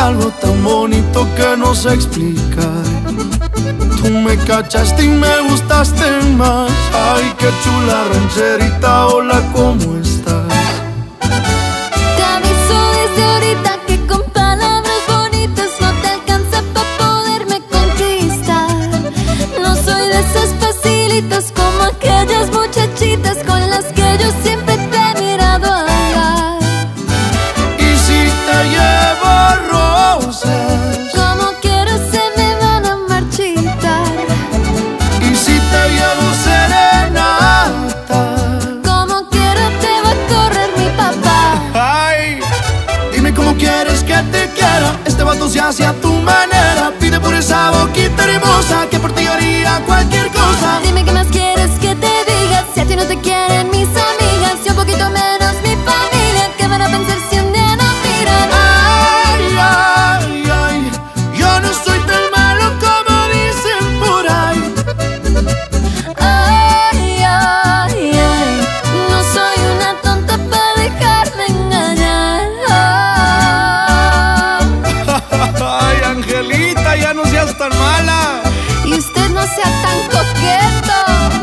algo tan bonito que no sé explicar. Tú me cachaste y me gustaste más. Ay, qué chula rancherita, hola, ¿cómo estás? Te aviso desde ahorita que con palabras bonitas no te alcanza para poderme conquistar. No soy de esos facilitos como aquellas muchachitas con las que yo siempre te he mirado hablar. Y si te llevo rosas, Como quiero se me van a marchitar. y si te llevo serenata, Como quiero te va a correr mi papá. ay, dime cómo quieres que te quiera. Este vato se hace a tu manera. Pide por esa boquita hermosa que por ti haría cualquier cosa. Dime qué más quieres que te diga. Si a ti no te quieren mis amigas y un poquito menos mi familia, ¿qué van a pensar si un día no miran? Ay, ay, ay, yo no soy tan malo como dicen por ahí. Ay, ay, ay, no soy una tonta para dejarme engañar. Ay, Angelita, ya no seas tan mala. Y usted no sea tan coqueto.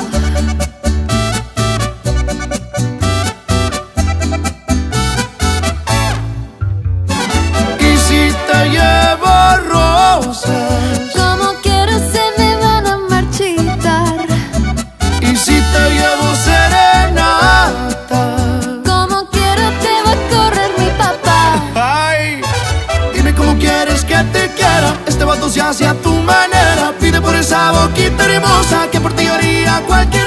Y si te llevo rosas, Como quiero se me van a marchitar. y si te llevo serenata, Como quiero te va a correr mi papá. ay, dime cómo quieres que te quiera. Este vato se hace a tu manera. Pide por esa boquita hermosa que por ti haría cualquier